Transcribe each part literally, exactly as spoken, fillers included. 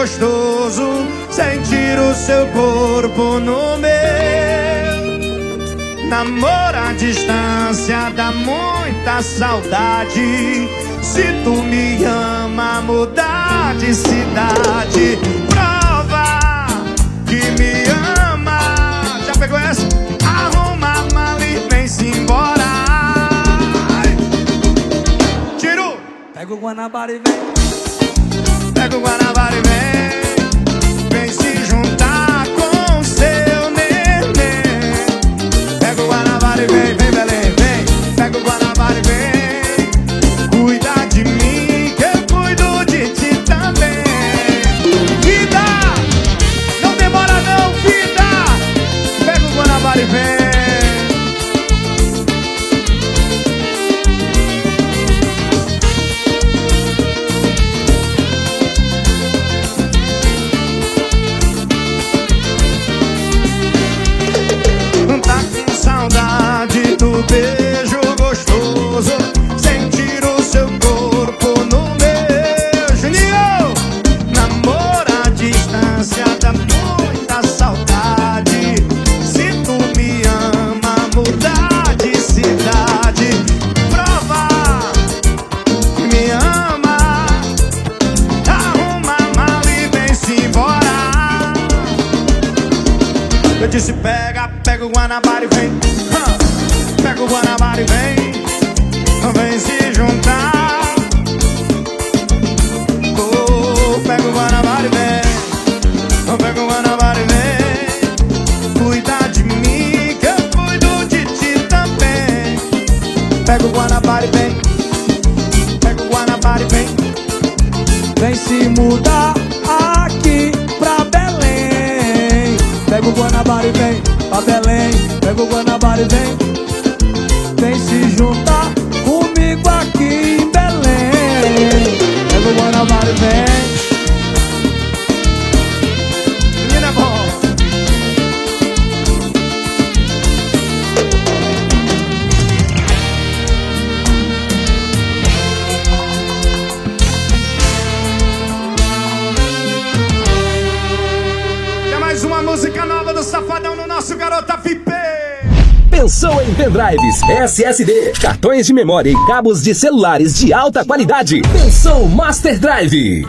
gostoso sentir o seu corpo no meu. Namoro à distância dá muita saudade. Se tu me ama, mudar de cidade. Prova que me ama. Já pegou essa? Arruma a mala e vem-se embora. Tiro! Pega o Guanabara e vem. Pega o Guanabara e vem. Vem se juntar com seu neném. Pega o Guanabara e vem, vem Belém, vem. Pega o Guanabara e vem. Cuida de mim que eu cuido de ti também. Vida, não demora não, vida. Pega o Guanabara e vem. Do beijo gostoso, sentir o seu corpo no meu. Juninho, namoro à distância dá muita saudade. Se tu me ama, mudar de cidade. Prova que me ama. Arruma a mala e vem-se embora. Eu disse pega, pega o Guanabara e vem. Pega o Guanabara e vem. Vem se juntar. Oh, pega o Guanabara e vem. Pega o Guanabara e vem. Cuida de mim que eu cuido de ti também. Pega o Guanabara e vem. Pega o Guanabara e vem. Vem se mudar aqui pra Belém. Pega o Guanabara e vem pra Belém. Pega o Guanabara e vem. Vem se juntar comigo aqui em Belém. Pega o Guanabara e vem. Menina é bom. Tem mais uma música nova do Safadão no nosso Garota V I P. Pensou em pendrives, S S D, cartões de memória e cabos de celulares de alta qualidade? Pensou Master Drive.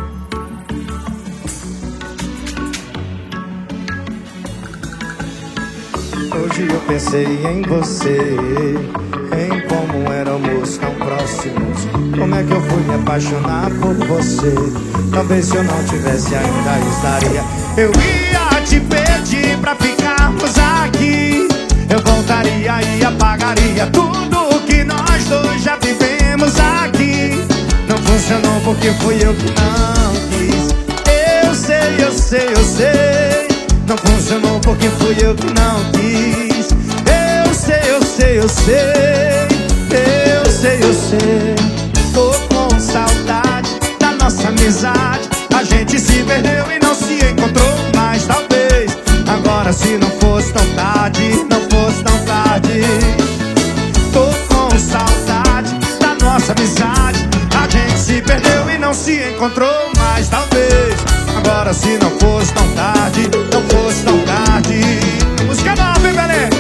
Hoje eu pensei em você, em como éramos tão próximos. Como é que eu fui me apaixonar por você? Talvez se eu não tivesse ainda estaria. Eu ia te pedir pra ficarmos aqui. Eu voltaria e apagaria tudo que nós dois já vivemos aqui. Não funcionou porque fui eu que não quis. Eu sei, eu sei, eu sei. Não funcionou porque fui eu que não quis. Eu sei, eu sei, eu sei. Eu sei, eu sei. Tô com saudade da nossa amizade. A gente se perdeu e não se encontrou mais. Talvez agora se não fosse tão tarde, não fosse tão tarde. Tô com saudade da nossa amizade. A gente se perdeu e não se encontrou mais. Talvez agora se não fosse tão tarde, não fosse tão tarde. Música nova, hein, Belém?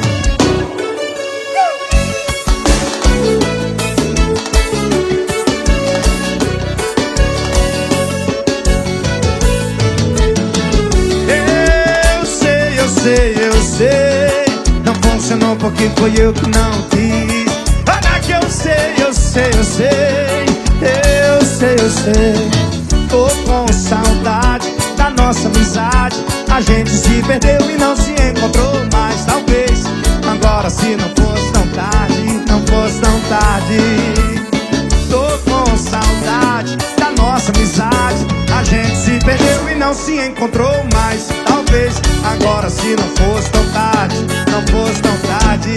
Eu sei, eu sei, eu sei. Não funcionou porque foi eu que não quis. Olha que eu sei, eu sei, eu sei. Eu sei, eu sei. Tô com saudade da nossa amizade. A gente se perdeu e não se encontrou mais. Talvez agora se não fosse tão tarde, não fosse tão tarde. Tô com saudade da nossa amizade. A gente se perdeu e não se encontrou mais. Talvez agora se não fosse tão tarde, não fosse tão tarde.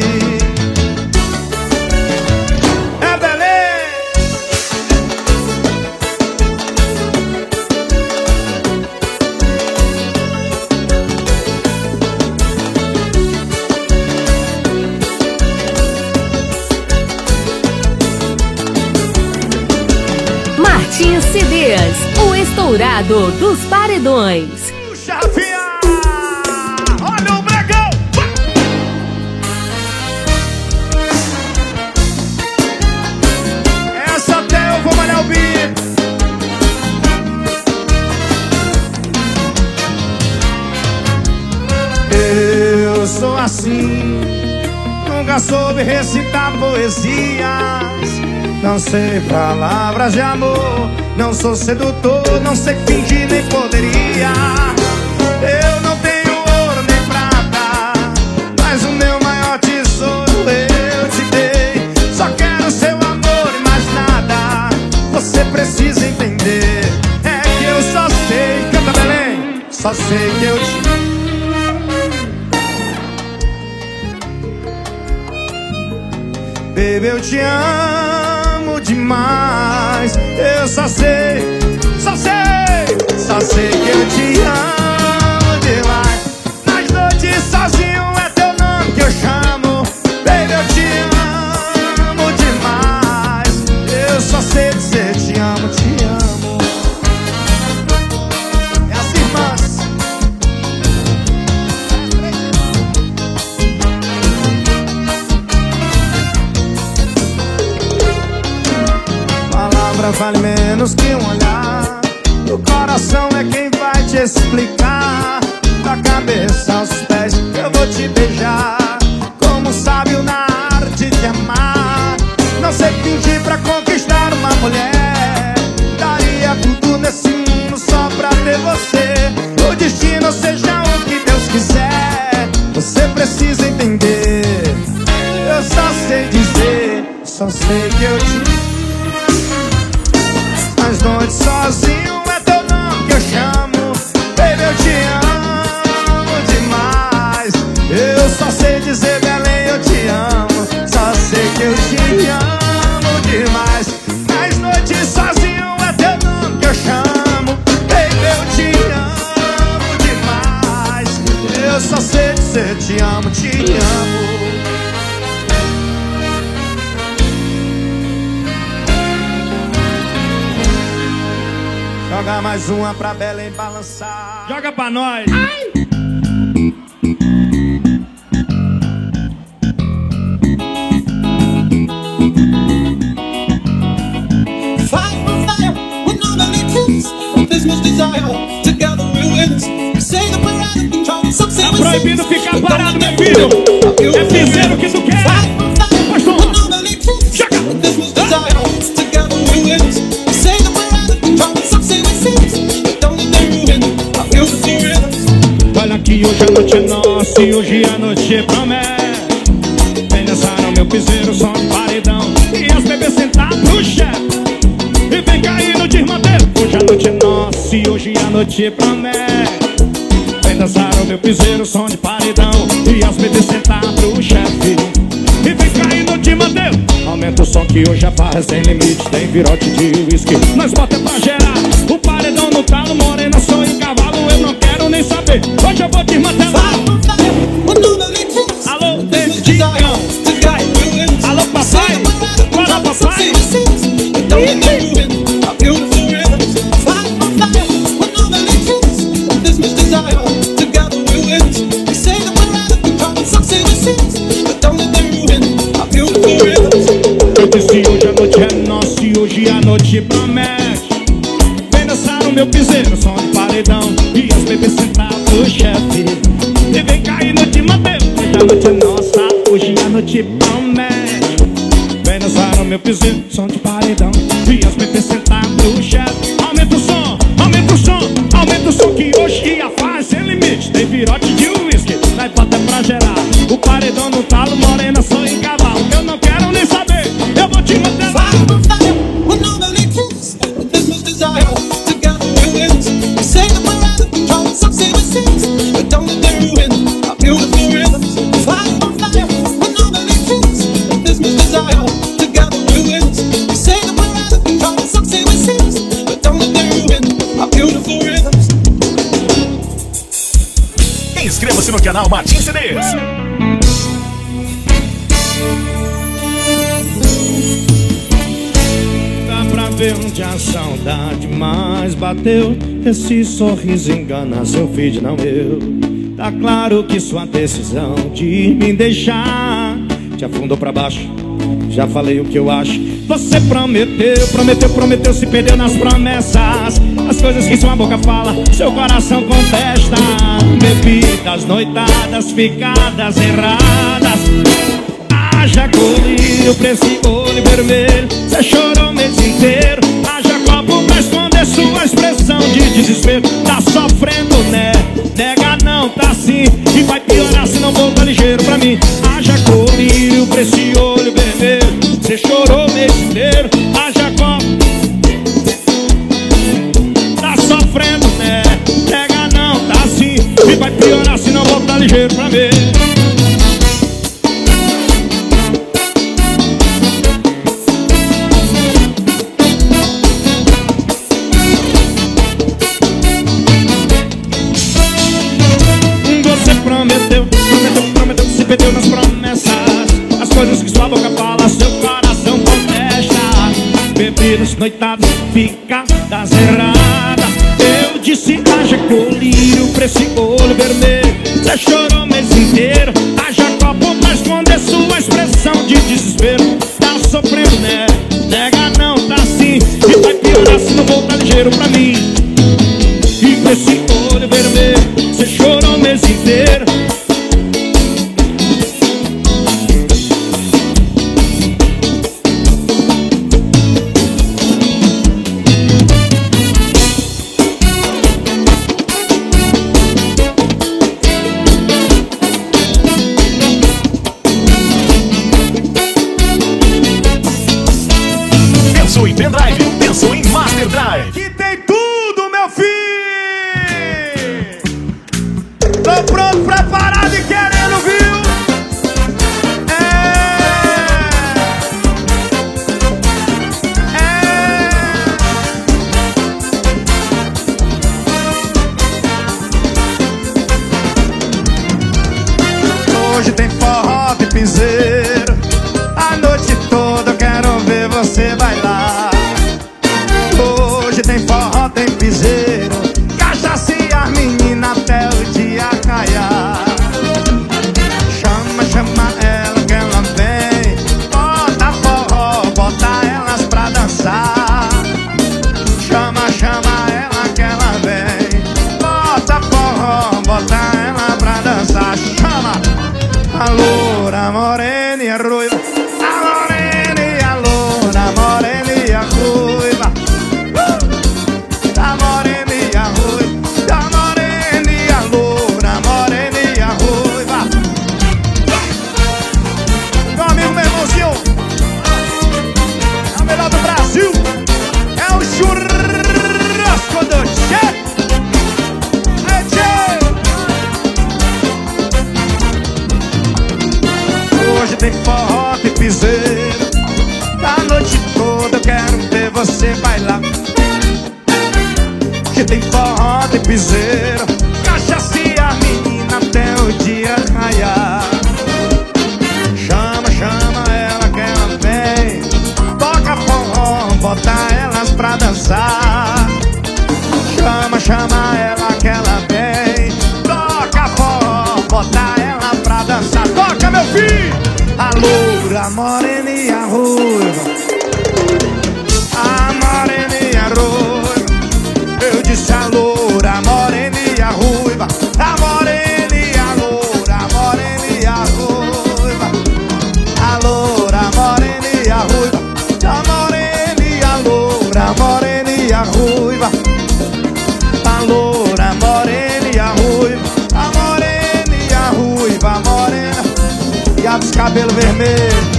É Belém! Martins C Ds, o estourado dos paredões. Puxa, fia! Olha o Bregão! Essa até eu vou malhar o beat. Eu sou assim, nunca soube recitar poesias. Não sei palavras de amor, não sou sedutor, não sei fingir nem poderia. Eu não tenho ouro nem prata, mas o meu maior tesouro eu te dei. Só quero seu amor e mais nada, você precisa entender. É que eu só sei, canta Belém, só sei que eu te Baby, eu te amo demais. Eu só sei, só sei, só sei que eu te amo demais. Nas noites sozinho é teu nome que eu chamo. Baby, eu te amo demais. Eu só sei dizer te amo, te amo. É as irmãs. Vale menos que um olhar. O coração é quem vai te explicar. Da cabeça aos pés eu vou te beijar, como um sábio na arte de amar. Não sei fingir pra conquistar uma mulher. Daria tudo nesse mundo só pra ter você. O destino seja o que Deus quiser, você precisa entender. Eu só sei dizer, só sei que eu te As noites sozinho é teu nome que eu chamo. Baby, eu te amo demais. Eu só sei dizer, Belém, eu te amo. Só sei que eu te amo demais. As noites sozinho é teu nome que eu chamo. Baby, eu te amo demais. Eu só sei dizer, te amo, te amo. Joga mais uma pra Belém balançar. Joga pra nós. Ai. Tá proibido ficar parado, meu filho. É piseiro que tu quer. Pois toma. Joga. Olha que hoje a noite é nossa e hoje a noite promete. Vem dançar no meu piseiro, só um paredão e as bebês sentar pro chefe. E vem cair no desmanteiro. Hoje a noite é nossa e hoje a noite promete. Vem dançar no meu piseiro, som de paredão e as bebês sentar pro chefe. E vem cair no desmanteiro. Aumenta o som que hoje a farra é sem limite. Tem virote de whisky, nós bota pra gerar. O paredão no talo, morena, sou em cavalo. Eu não quero nem saber, hoje eu vou desmantelar. Alô, dedicão. Alô, papai. Bora, papai. Eu disse hoje a noite é nossa e hoje a noite promete. Vem dançar no meu piseiro, som de paredão e as bebês sentar pro chefe. E vem cair no desmanteiro. Hoje a noite é nossa, hoje a noite promete. Vem dançar no meu piseiro, som de paredão e as bebês sentar pro chefe. Aumenta o som, aumenta o som, aumenta o som que hoje a faz sem limite. Tem virote de whisky, na hipota pra gerar. O paredão no talo, morena, sou em cavalo. Eu não quero nem saber, eu vou te manter lá. Inscreva-se no canal Martins C Ds. Dá pra ver onde a saudade mais bateu. Esse sorriso engana seu filho, não eu. Tá claro que sua decisão de me deixar te afundou pra baixo. Já falei o que eu acho. Você prometeu, prometeu, prometeu, se perdeu nas promessas. As coisas que sua boca fala, seu coração contesta. Bebidas, noitadas, ficadas erradas. Haja colírio pra esse olho vermelho. Você chorou o mês inteiro. Haja copo pra esconder sua expressão de desespero. Tá sofrendo, né? Nega não, tá sim. E vai piorar se não voltar ligeiro pra mim. Haja colírio pra esse olho vermelho. Você chorou o mês inteiro. Haja copo. Tá sofrendo, né? Nega não, tá sim. E vai piorar se não voltar ligeiro pra mim. Prometeu, prometeu, prometeu, se perdeu nas promessas. As coisas que sua boca fala, seu coração contesta. Bebidas, noitadas, ficadas erradas. Eu disse, haja colírio pra esse olho vermelho. Você chorou o mês inteiro. Haja copo pra esconder sua expressão de desespero. Tá sofrendo, né? Nega não, tá sim. E vai piorar se não voltar ligeiro pra mim. E pra esse olho vermelho, você chorou o mês inteiro. Pensou em pendrive? Pensou em Master Drive. Que tem tudo, meu filho! Tô pronto, preparado e querendo, viu? É... é... Hoje tem forró, tem piseiro. A noite toda eu quero ver você bailar. Hoje tem forró, tem piseiro, cachaça e as meninas até o dia raiar. Chama, chama ela que ela vem. Bota forró, bota elas pra dançar. Chama, chama ela que ela vem. Bota forró, bota ela pra dançar. Chama a loura, a morena e a ruiva. A morena e a loura, a morena e a ruiva. Hoje tem forró, tem piseiro. A noite toda eu quero ver você bailar. Hoje tem forró, tem piseiro, cachaça e a menina até o dia raiar. Chama, chama ela que ela vem. Toca forró, bota elas pra dançar. Chama, chama ela que ela vem. Toca forró, bota ela pra dançar. Toca, meu filho! A loura, a morena e a ruiva. A morena e a ruiva. Eu disse a loura, a morena e a ruiva. A morena e a loura, a morena e a ruiva. A loura, a morena e a ruiva. A morena e a loura, a morena e a ruiva. A loura, a morena e a ruiva. A morena e a ruiva, a morena e a dos cabelos vermelhos.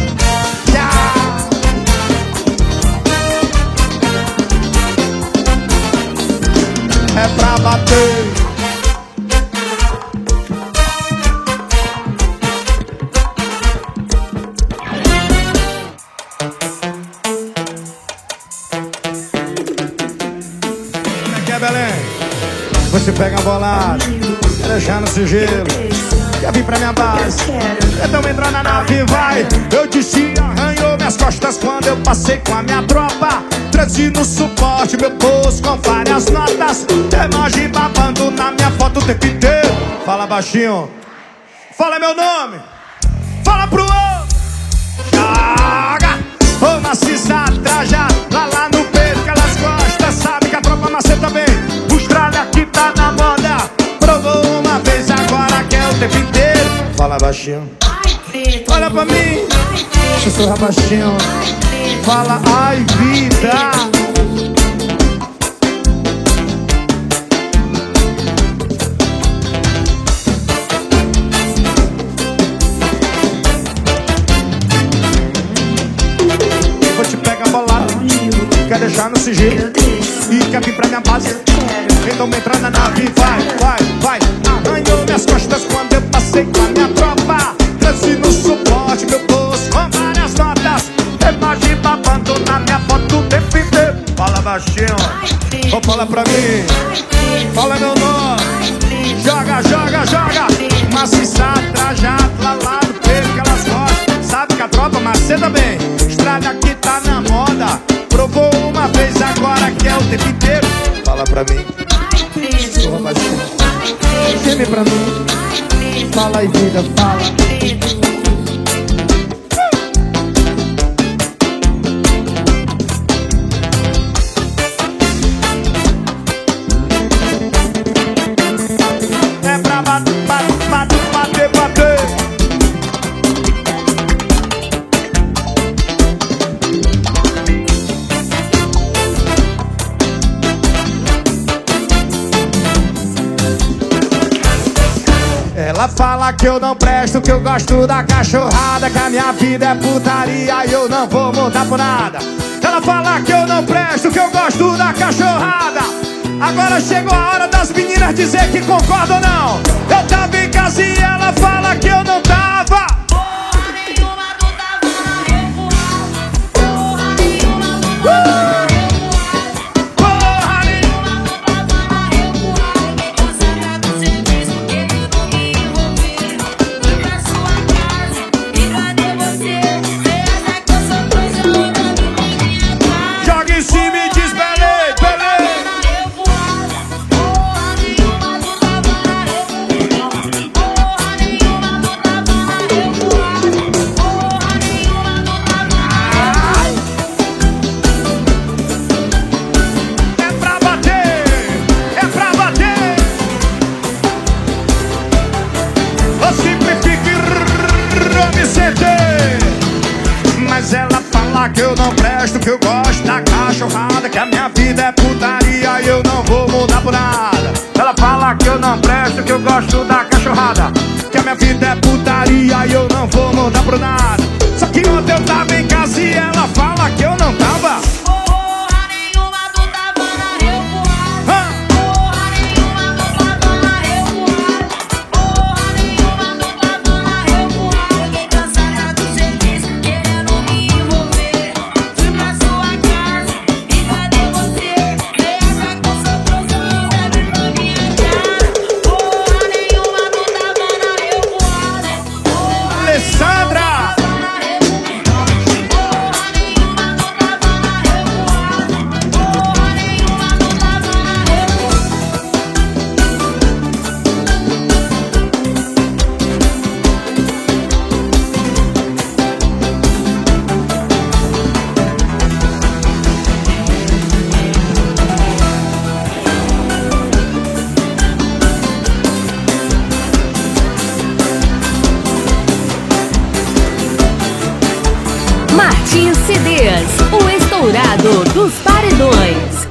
É pra bater. Como é que é, Belém? Você pega a bolada, quer deixar no sigilo, quer vir pra minha base. Então entra na nave e vai. Eu disse, arranhou minhas costas quando eu passei com a minha tropa. Treze no suporte, meu bolso com várias notas. Emoji babando na minha foto o tempo inteiro. Fala baixinho, fala meu nome, fala pro outro. Joga, ô maciça, traja, lá lá no peito que elas gostam. Sabe que a tropa maceta bem. Austrália que tá na moda. Provou uma vez, agora quer o tempo inteiro. Fala baixinho, olha pra mim, sussurra baixinho. Fala, ai vida. Vou te pegar bolado, quer deixar no sigilo e quer vir pra minha base. Então me entra na nave, vai, vai, vai. Arranhou minhas costas quando eu passei com a minha tropa. Treze no suporte, meu bolso com várias notas. Imagem babando na minha foto o tempo inteiro. Fala baixinho, ou fala pra mim, fala meu nome. Joga, joga, joga. Maciça, trajado, lá lá no peito que elas gostam. Sabe que a tropa maceta bem. Estrada que tá na moda. Provou uma vez, agora quer o tempo inteiro. Fala pra mim, sussurra baixinho, geme pra mim. Fala aí vida, fala. É pra bater, bater, bater, bater, bater. Ela fala que eu não presto, que eu gosto da cachorrada, que a minha vida é putaria e eu não vou mudar por nada. Ela fala que eu não presto, que eu gosto da cachorrada. Agora chegou a hora das meninas dizer que concordam ou não. Eu tava em casa e ela fala que eu não tava. Porra nenhuma, tu tava na revoada. Porra nenhuma, tu tava na revoada. Porra Nenhuma, tu tava na revoada. Fiquei cansada do serviço, querendo me envolver. Fui pra sua casa, e cadê você? Você acha que eu sou coisa louca do minha casa? Joga em cima e diz beleza, beleza. Porra nenhuma, tu tava na revoada. Porra nenhuma, tu tava na revoada. Porra nenhuma, tu tava na revoada. É pra bater, é pra bater. Ou simplifique, me sentei. Mas ela fala que eu não presto, que eu gosto da cachorrada, que a minha vida é putaria e eu não vou mudar por nada. Ela fala que eu não presto, que eu gosto da cachorrada, que a minha vida é putaria e eu não vou mudar por nada. Só que ontem eu tava em casa e ela fala que eu não tava. Porra nenhuma, tu tava na revoada. Hã? Porra nenhuma, tu tava na revoada. Porra nenhuma, tu tava na revoada. Fiquei cansada do serviço, querendo me envolver. Fui pra sua casa, e cadê você? Você acha que eu sou trouxa, não deve pra minha cara. Porra nenhuma, tu tava na revoada. Porra Alessandra! tava na revoada. Porra nenhuma, tu tava na revoada. Porra nenhuma, tu tava na revoada. Martins C Ds, o estourado dos paredões.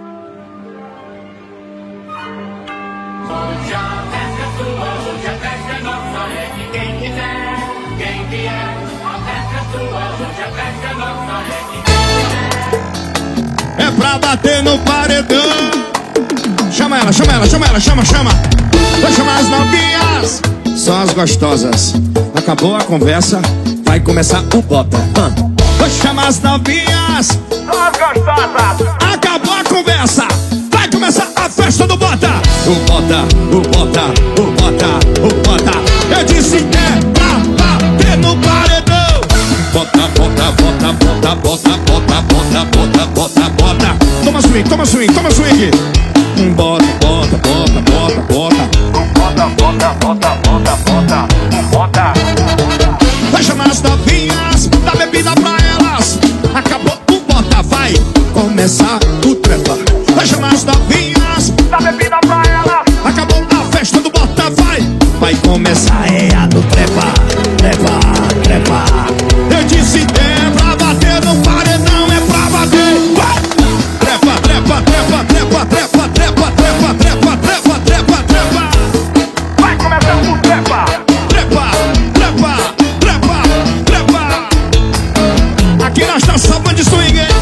É pra bater no paredão. Chama ela, chama ela, chama ela, chama, chama. Vou chamar as novinhas, são as gostosas. Acabou a conversa, vai começar o bota. Hã? Vou chamar as novinhas, são as gostosas. Acabou a conversa, vai começar a festa do bota. o bota, o bota, o bota, o bota. Eu disse que é pra bater no paredão. Bota, bota, bota, bota, bota, bota, bota, bota, bota, bota. Toma swing, toma swing, toma swing. Bota, bota, bota, bota, bota. Bota, bota, bota, bota, bota, bota. Vai chamar as novinhas, dá bebida pra elas. Acabou o bota, vai começar o trepa. Vai chamar as novinhas, dá bebida pra elas. Acabou a festa do bota, vai. Vai começar é a do trepa, trepa, trepa. Eu disse que é pra bater no paredão, é pra bater. Vai! Trepa, trepa, trepa, trepa, trepa, trepa, trepa, trepa, trepa, trepa, trepa. Vai começar o trepa, trepa, trepa, trepa, trepa. Aqui nós estamos só band swing, hein?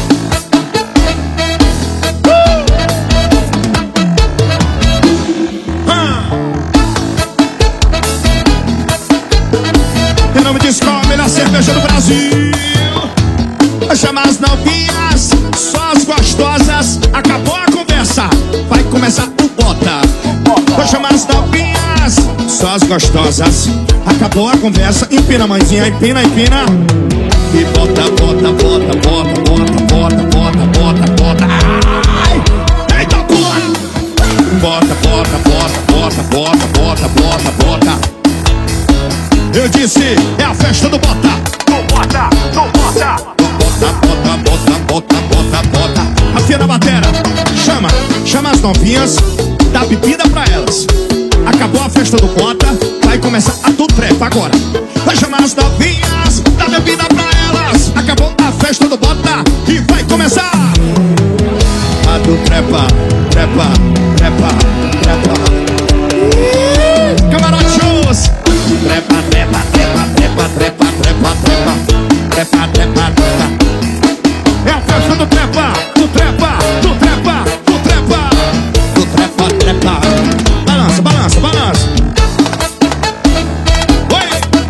Em nome de escola, a melhor cerveja do Brasil. Vai chamar as novinhas, só as gostosas. Acabou a conversa, vai começar o bota. Vou chamar as novinhas, só as gostosas. Acabou a conversa, empina mãezinha, empina, empina. E bota, bota, bota, bota, bota, bota, bota, bota, bota. Ai! Eita porra! Bota, bota, bota, bota, bota, bota, bota, bota. Eu disse, é a festa do bota. Do bota, do bota. Bota, bota, bota, bota, bota, bota. Afia na batera. Chama, chama as novinhas, dá bebida pra elas. Acabou a festa do bota, vai começar a do trepa agora. Vai chamar as novinhas, dá bebida pra elas. Acabou a festa do bota e vai começar a do trepa, trepa, trepa, trepa. Camarote shows. Trepa, trepa, trepa, trepa, trepa, trepa, trepa. Trepa, trepa, trepa. É a festa do trepa, do trepa, do trepa, do trepa. Do trepa, trepa. Balança, balança, balança. Oi!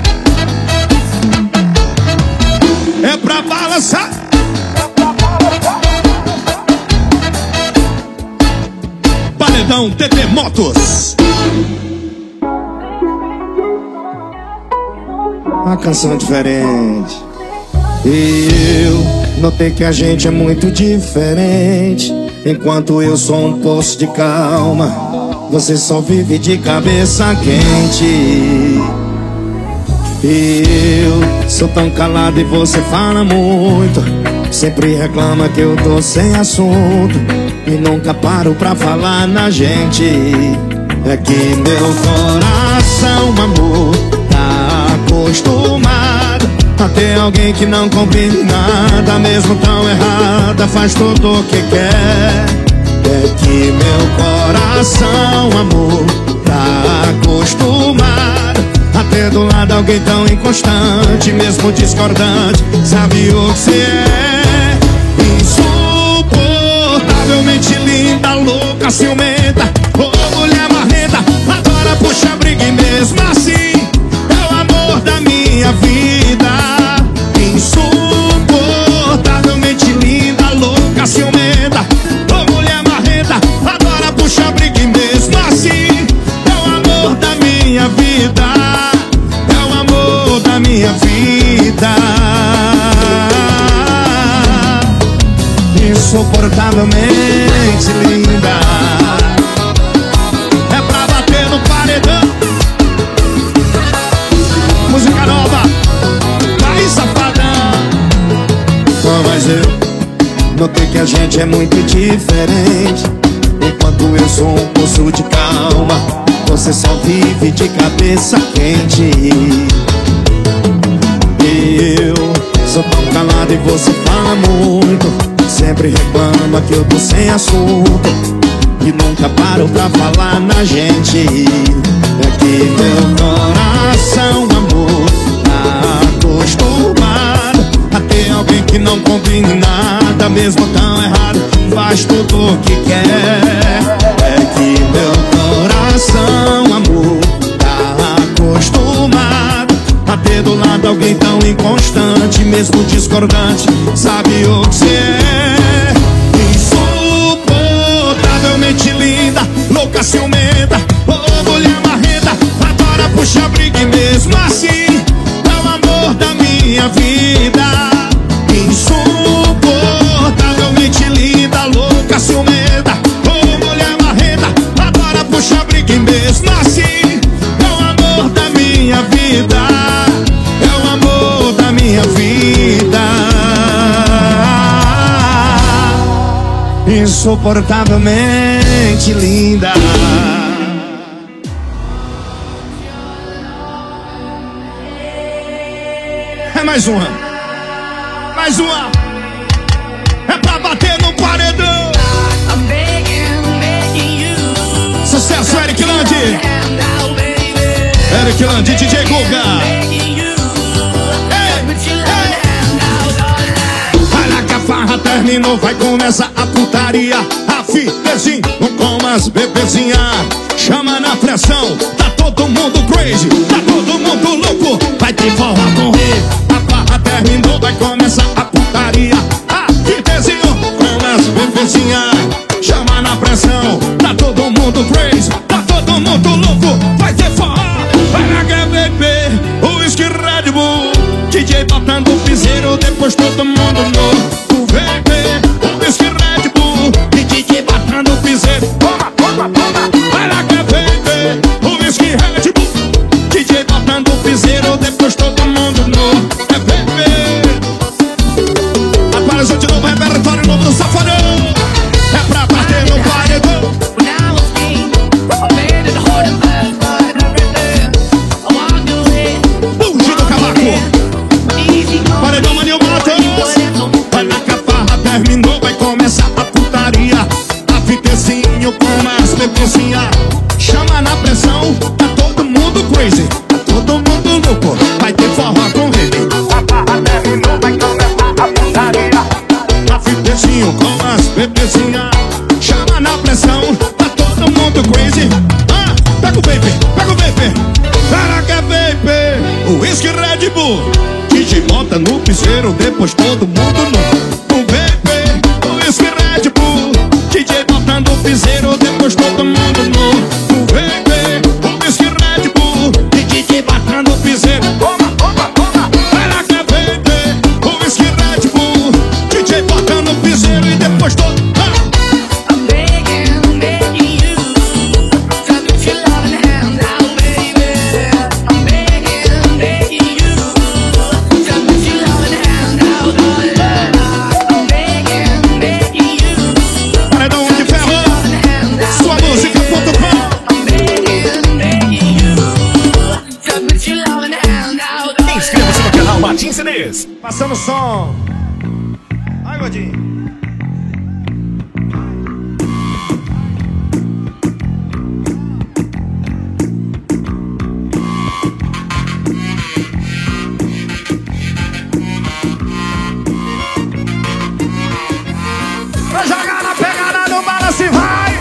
É pra balançar. Paredão T T Motos. Uma canção diferente. E eu notei que a gente é muito diferente. Enquanto eu sou um poço de calma, você só vive de cabeça quente. E eu sou tão calado e você fala muito. Sempre reclama que eu tô sem assunto e nunca paro pra falar na gente. É que meu coração, amor, tá acostumado a ter alguém que não combine nada, mesmo tão errada, faz tudo o que quer. É que meu coração, amor, tá acostumado a ter do lado alguém tão inconstante, mesmo discordante, sabe o que cê é? Insuportavelmente linda, louca, ciumenta, ô mulher marrenta, adora puxar briga e mesmo assim é o amor da minha vida. Insuportavelmente linda, louca, ciumenta, ô mulher marrenta, adora puxar briga e mesmo assim é o amor da minha vida. É o amor da minha vida. Insuportavelmente linda, é pra bater no paredão. Música nova, vai safadão. Mas eu notei que a gente é muito diferente. Enquanto eu sou um poço de calma, você só vive de cabeça quente. E eu sou tão calado e você fala muito. Sempre reclama que eu tô sem assunto e nunca paro pra falar na gente. É que meu coração, amor, tá acostumado a ter alguém que não combine nada, mesmo tão errado, faz tudo o que quer. É que meu coração, amor, tá acostumado a ter do lado alguém tão inconstante, mesmo discordante, sabe o que cê é? Insuportavelmente linda, louca, ciumenta, ciumenta, ô mulher marrenta, adora puxar briga e mesmo assim é o amor da minha vida. Insuportavelmente linda, louca, ciumenta, ô mulher marrenta, adora puxar briga e mesmo assim é o amor da minha vida. É o amor da minha vida. Insuportavelmente linda. É mais uma. Mais uma. É pra bater no paredão. Sucesso, Eric Landi. Eric Landi, D J Guga. Olha que a farra terminou, vai começar a putaria. A filezinho com as bebezinhas. Chama na pressão, tá todo mundo crazy, tá todo mundo louco. Vai ter forró com rei. A farra terminou, vai começar a putaria. A filezinho com as bebezinhas. Chama na pressão, tá todo mundo crazy, tá todo mundo louco. Vai ter forró, vai na G V P, o whisky Red Bull, D J botando o piseiro, depois todo mundo no o V P, o whisky Red Bull, e D J botando o piseiro. Toma, toma, toma. Vai na G V P, o whisky Red Bull, D J botando o piseiro, depois todo mundo no G V P. Apareceu de novo, repertório novo do Safadão. É pra bater no paredão. Bugi do cavaco. Paredão Maninho Matos. Vai na caparra, terminou, vai começar a putaria. A fitezinho com as bebezinhas. Chama na pressão, tá todo mundo crazy, tá todo mundo louco. Vai ter forró com ele. A caparra terminou, vai começar a putaria. A fitezinho com as bebezinhas. Chama na pressão, tá todo mundo crazy. Ah, pega o baby, pega o baby. Caraca, baby, o whisky Red Bull, D J bota no piseiro, depois todo mundo no o baby, o whisky Red Bull, D J botando o piseiro, depois todo mundo no o baby, o whisky Red Bull, e D J botando o piseiro. Toma, toma, toma. Caraca, baby, o whisky Red Bull, D J botando o piseiro e depois todo. Inscreva-se no canal Martins C Ds. Passando o som. Ai, Godinho. Vai jogar na pegada do balanço e vai.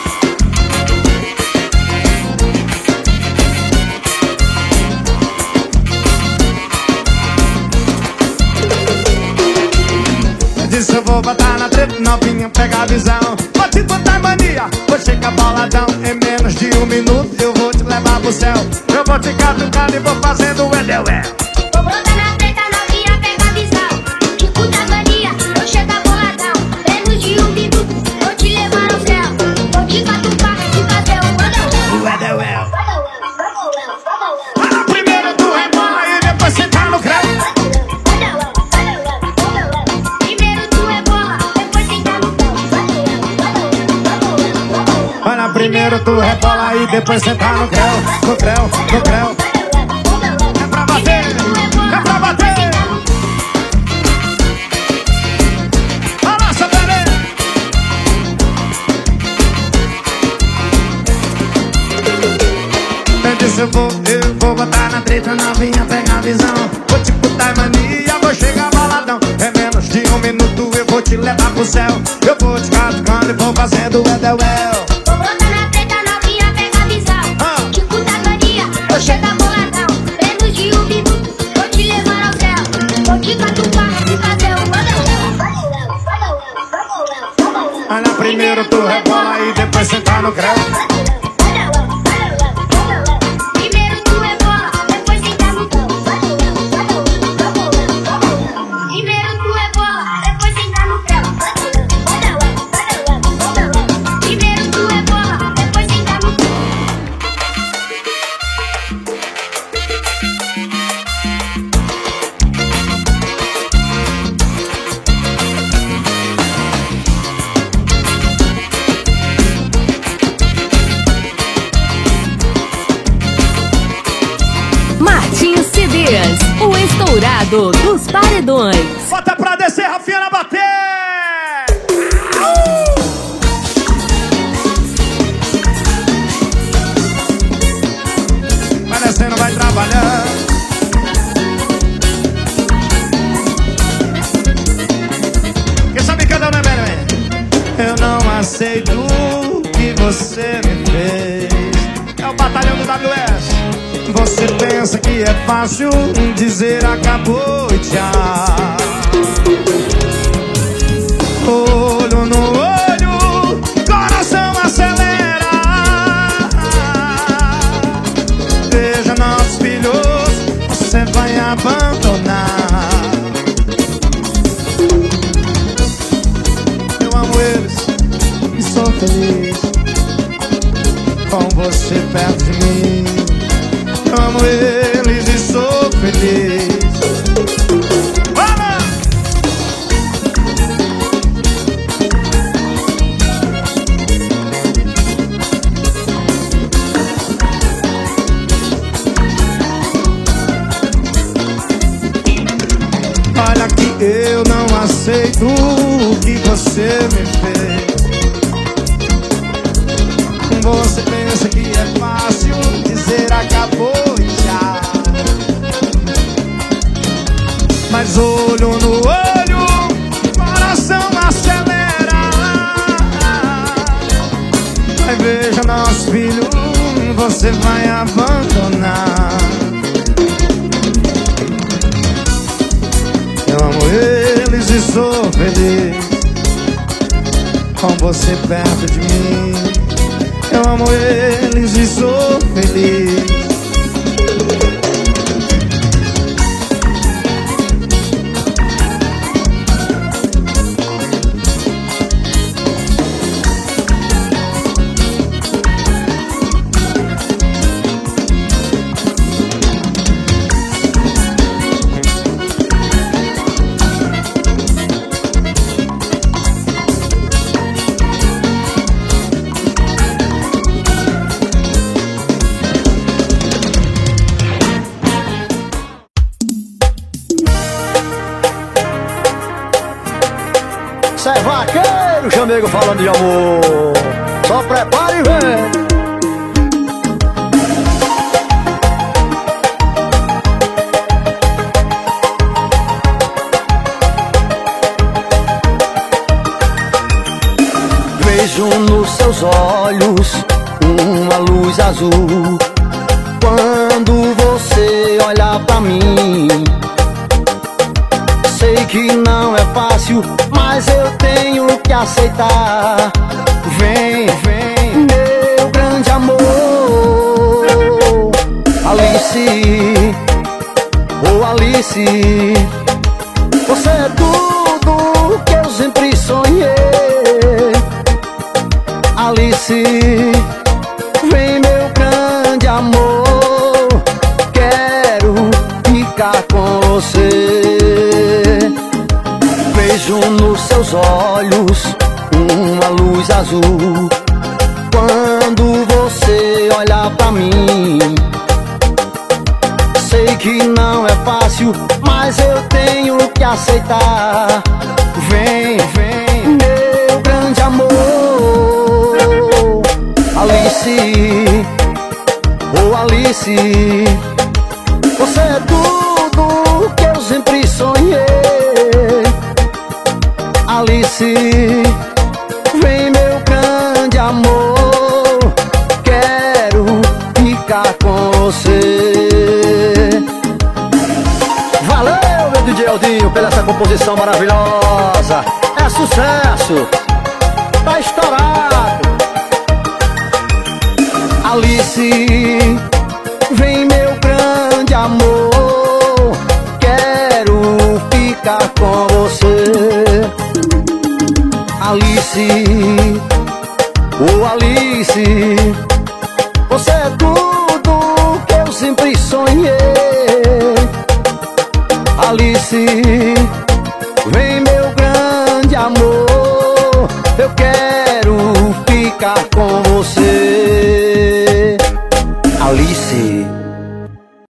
Disse eu vou botar na treta, novinha, pega a visão. Vou te botar em mania, vou chegar boladão. Em menos de um minuto eu vou te levar pro céu. Eu vou te catucando e vou fazendo o edeué. Vou botar na treta, novinha, pega a visão. De puta mania, vou chegar boladão. Menos de um minuto, vou te levar ao céu. Vou te catucar e fazer o edeué. O edeué. Ah, primeiro tu rebola e depois senta no creu. Primeiro tu rebola e depois senta no creu, no creu, no creu. É pra bater, é pra bater. Balança, bebê. Eu disse eu vou, eu vou botar na treta, novinha, pega a visão. Vou te botar em mania, vou chegar baladão. É menos de um minuto eu vou te levar pro céu. Eu vou te catucando e vou fazendo o edeué. Chega boladão, menos de um minuto, vou te levar ao céu. Vou te catucar e fazer o Olha, primeiro tu rebola e depois senta no creu. estourado dos paredões. Bota pra descer, Rafinha, na bater! Vai descendo, vai trabalhando. Quem sabe cada um é melhor, hein? Eu não aceito o que você me fez. É o batalhão do W S. Você pensa que é fácil dizer acabou e tchau. Olho no olho, coração acelera. Veja nossos filhos, você vai abandonar. Eu amo eles e sou feliz com você perto de mim. Eu amo eles e sou feliz. Vamos! Olha que eu não aceito o que você me fez. Você pensa que é fácil dizer acabou e já. Mas olho no olho, coração acelera. Aí veja nosso filho, você vai abandonar. Eu amo eles e sou feliz com você perto de mim. Eu amo eles e sou feliz. Cê é vaqueiro, chamego falando de amor. Só prepare e vem. Vejo nos seus olhos uma luz azul. Quando você olha pra mim, sei que não é fácil, mas eu tenho que aceitar. Vem, vem, meu grande amor. Alice, oh Alice, você é tudo que eu sempre sonhei. Alice, vem meu grande amor, quero ficar com você. Vejo nos seus olhos uma luz azul. Quando você olha pra mim, sei que não é fácil, mas eu tenho que aceitar. Vem, vem, meu grande amor. Alice, oh Alice, você é tudo que eu sempre sonhei. Alice, vem meu grande amor, quero ficar com você. Valeu, meu D J Aldinho, pela essa composição maravilhosa. É sucesso, tá estourado. Alice, vem meu grande amor, quero ficar com você. Alice, oh Alice, você é tudo que eu sempre sonhei. Alice, vem meu grande amor, eu quero ficar com você.